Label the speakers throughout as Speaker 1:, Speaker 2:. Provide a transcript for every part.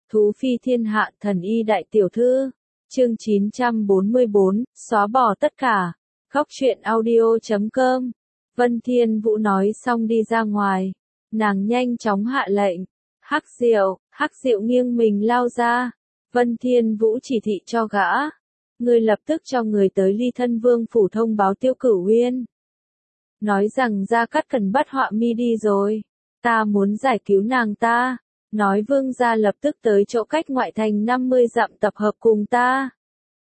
Speaker 1: Thú phi thiên hạ thần y đại tiểu thư. Chương 944, xóa bỏ tất cả. Góc truyện audio.com. Vân Thiên Vũ nói xong đi ra ngoài. Nàng nhanh chóng hạ lệnh. Hắc Diệu nghiêng mình lao ra. Vân Thiên Vũ chỉ thị cho gã. Người lập tức cho người tới Ly Thân Vương phủ thông báo Tiêu Cửu Uyên. Nói rằng Gia Cát Cần bắt Họa Mi đi rồi. Ta muốn giải cứu nàng ta. Nói vương gia lập tức tới chỗ cách ngoại thành 50 dặm tập hợp cùng ta.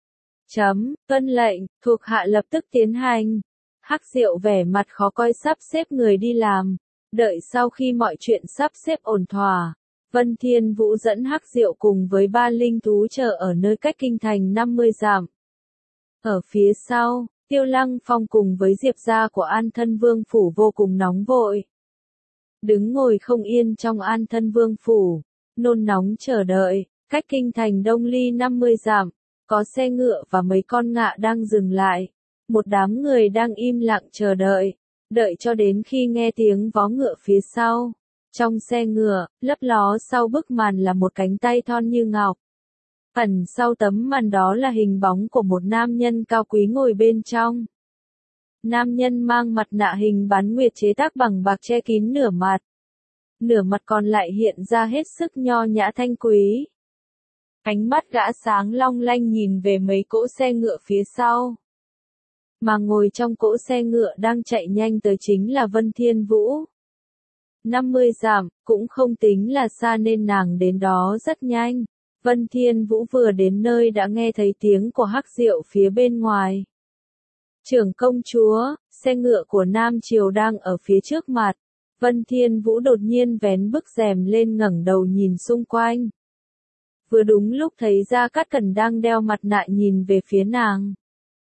Speaker 1: Tuân lệnh, thuộc hạ lập tức tiến hành. Hắc Diệu vẻ mặt khó coi sắp xếp người đi làm. Đợi sau khi mọi chuyện sắp xếp ổn thỏa, Vân Thiên Vũ dẫn Hắc Diệu cùng với 3 linh thú chờ ở nơi cách kinh thành 50 dặm. Ở phía sau, Tiêu Lăng Phong cùng với Diệp gia của An Thân Vương phủ vô cùng nóng vội. Đứng ngồi không yên trong An Thân Vương phủ, nôn nóng chờ đợi, cách kinh thành Đông Ly 50 dặm, có xe ngựa và mấy con ngựa đang dừng lại. Một đám người đang im lặng chờ đợi, đợi cho đến khi nghe tiếng vó ngựa phía sau. Trong xe ngựa, lấp ló sau bức màn là một cánh tay thon như ngọc. Ẩn sau tấm màn đó là hình bóng của một nam nhân cao quý ngồi bên trong. Nam nhân mang mặt nạ hình bán nguyệt chế tác bằng bạc che kín nửa mặt. Nửa mặt còn lại hiện ra hết sức nho nhã thanh quý. Ánh mắt gã sáng long lanh nhìn về mấy cỗ xe ngựa phía sau. Mà ngồi trong cỗ xe ngựa đang chạy nhanh tới chính là Vân Thiên Vũ. 50 dặm, cũng không tính là xa nên nàng đến đó rất nhanh. Vân Thiên Vũ vừa đến nơi đã nghe thấy tiếng của Hắc Diệu phía bên ngoài. Trưởng công chúa, xe ngựa của Nam Triều đang ở phía trước mặt. Vân Thiên Vũ đột nhiên vén bức rèm lên ngẩng đầu nhìn xung quanh. Vừa đúng lúc thấy Gia Cát Cần đang đeo mặt nạ nhìn về phía nàng.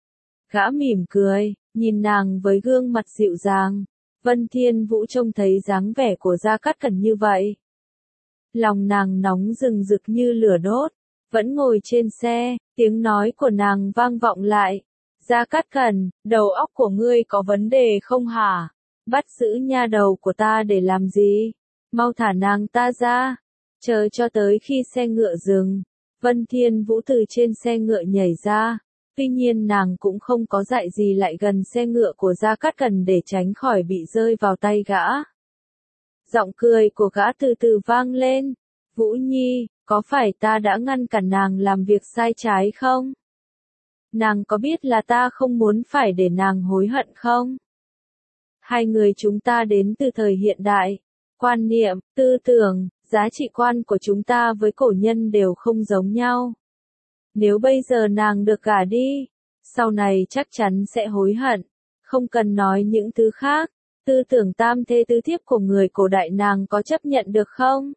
Speaker 1: Gã mỉm cười, nhìn nàng với gương mặt dịu dàng. Vân Thiên Vũ trông thấy dáng vẻ của Gia Cát Cần như vậy. Lòng nàng nóng rừng rực như lửa đốt, vẫn ngồi trên xe, tiếng nói của nàng vang vọng lại. Gia Cát Cần, đầu óc của ngươi có vấn đề không hả? Bắt giữ nha đầu của ta để làm gì? Mau thả nàng ta ra. Chờ cho tới khi xe ngựa dừng, Vân Thiên Vũ từ trên xe ngựa nhảy ra. Tuy nhiên nàng cũng không có dại gì lại gần xe ngựa của Gia Cát Cần để tránh khỏi bị rơi vào tay gã. Giọng cười của gã từ từ vang lên. Vũ Nhi, có phải ta đã ngăn cản nàng làm việc sai trái không? Nàng có biết là ta không muốn phải để nàng hối hận không? Hai người chúng ta đến từ thời hiện đại. Quan niệm, tư tưởng, giá trị quan của chúng ta với cổ nhân đều không giống nhau. Nếu bây giờ nàng được gả đi, sau này chắc chắn sẽ hối hận. Không cần nói những thứ khác, tư tưởng tam thê tứ thiếp của người cổ đại nàng có chấp nhận được không?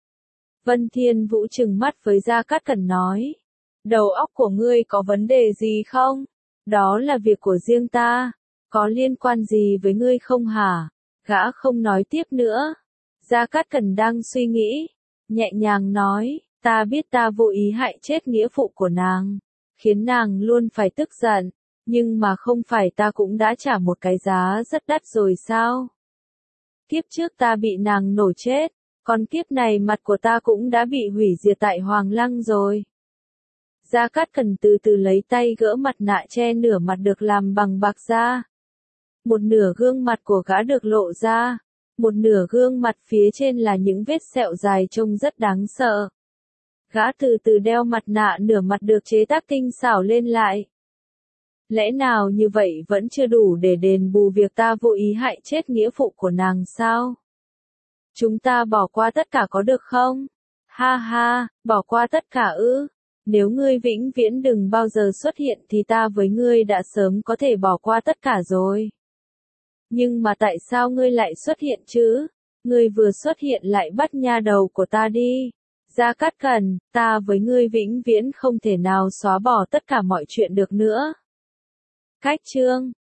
Speaker 1: Vân Thiên Vũ trừng mắt với Gia Cát Cần nói. Đầu óc của ngươi có vấn đề gì không? Đó là việc của riêng ta, có liên quan gì với ngươi không hả? Gã không nói tiếp nữa. Gia Cát Cần đang suy nghĩ, nhẹ nhàng nói, ta biết ta vô ý hại chết nghĩa phụ của nàng, khiến nàng luôn phải tức giận, nhưng mà không phải ta cũng đã trả một cái giá rất đắt rồi sao? Kiếp trước ta bị nàng nổ chết, còn kiếp này mặt của ta cũng đã bị hủy diệt tại Hoàng Lăng rồi. Gia Cát Cần từ từ lấy tay gỡ mặt nạ che nửa mặt được làm bằng bạc ra. Một nửa gương mặt của gã được lộ ra, một nửa gương mặt phía trên là những vết sẹo dài trông rất đáng sợ. Gã từ từ đeo mặt nạ nửa mặt được chế tác tinh xảo lên lại. Lẽ nào như vậy vẫn chưa đủ để đền bù việc ta vô ý hại chết nghĩa phụ của nàng sao? Chúng ta bỏ qua tất cả có được không? Ha ha, bỏ qua tất cả ư? Nếu ngươi vĩnh viễn đừng bao giờ xuất hiện thì ta với ngươi đã sớm có thể bỏ qua tất cả rồi. Nhưng mà tại sao ngươi lại xuất hiện chứ? Ngươi vừa xuất hiện lại bắt nha đầu của ta đi. Gia Cát Cần, ta với ngươi vĩnh viễn không thể nào xóa bỏ tất cả mọi chuyện được nữa. Cách chương